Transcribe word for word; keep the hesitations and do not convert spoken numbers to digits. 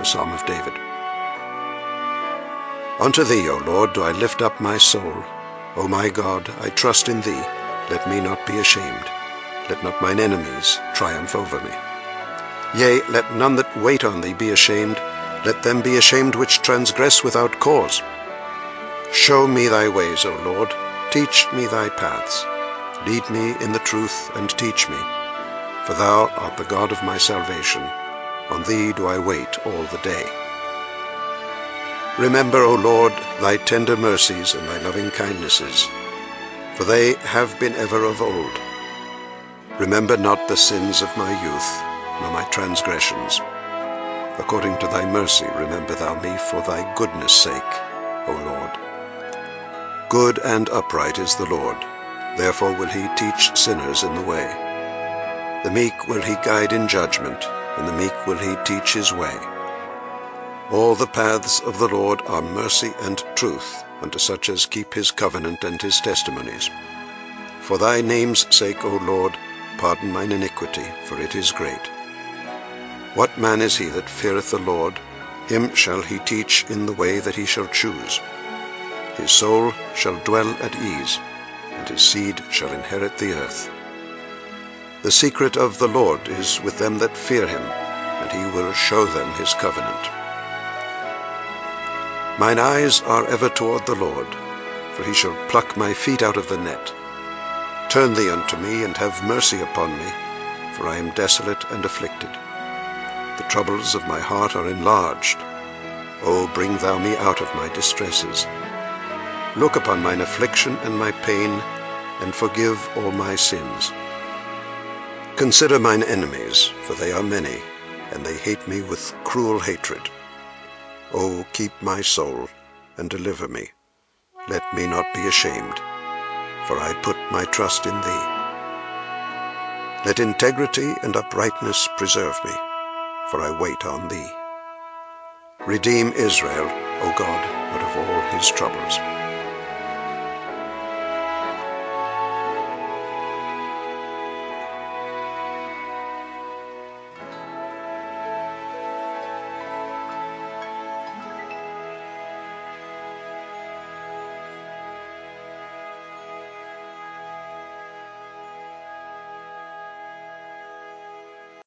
A Psalm of David. Unto thee, O Lord, do I lift up my soul. O my God, I trust in thee. Let me not be ashamed. Let not mine enemies triumph over me. Yea, let none that wait on thee be ashamed. Let them be ashamed which transgress without cause. Show me thy ways, O Lord. Teach me thy paths. Lead me in the truth, and teach me. For thou art the God of my salvation. On thee do I wait all the day. Remember, O Lord, thy tender mercies and thy loving kindnesses, for they have been ever of old. Remember not the sins of my youth, nor my transgressions. According to thy mercy remember thou me for thy goodness' sake, O Lord. Good and upright is the Lord, therefore will he teach sinners in the way. The meek will he guide in judgment, and the meek will he teach his way. All the paths of the Lord are mercy and truth unto such as keep his covenant and his testimonies. For thy name's sake, O Lord, pardon mine iniquity, for it is great. What man is he that feareth the Lord? Him shall he teach in the way that he shall choose. His soul shall dwell at ease, and his seed shall inherit the earth. The secret of the Lord is with them that fear him, and he will show them his covenant. Mine eyes are ever toward the Lord, for he shall pluck my feet out of the net. Turn thee unto me, and have mercy upon me, for I am desolate and afflicted. The troubles of my heart are enlarged. O bring thou me out of my distresses. Look upon mine affliction and my pain, and forgive all my sins. Consider mine enemies, for they are many, and they hate me with cruel hatred. O keep my soul, and deliver me. Let me not be ashamed, for I put my trust in thee. Let integrity and uprightness preserve me, for I wait on thee. Redeem Israel, O God, out of all his troubles.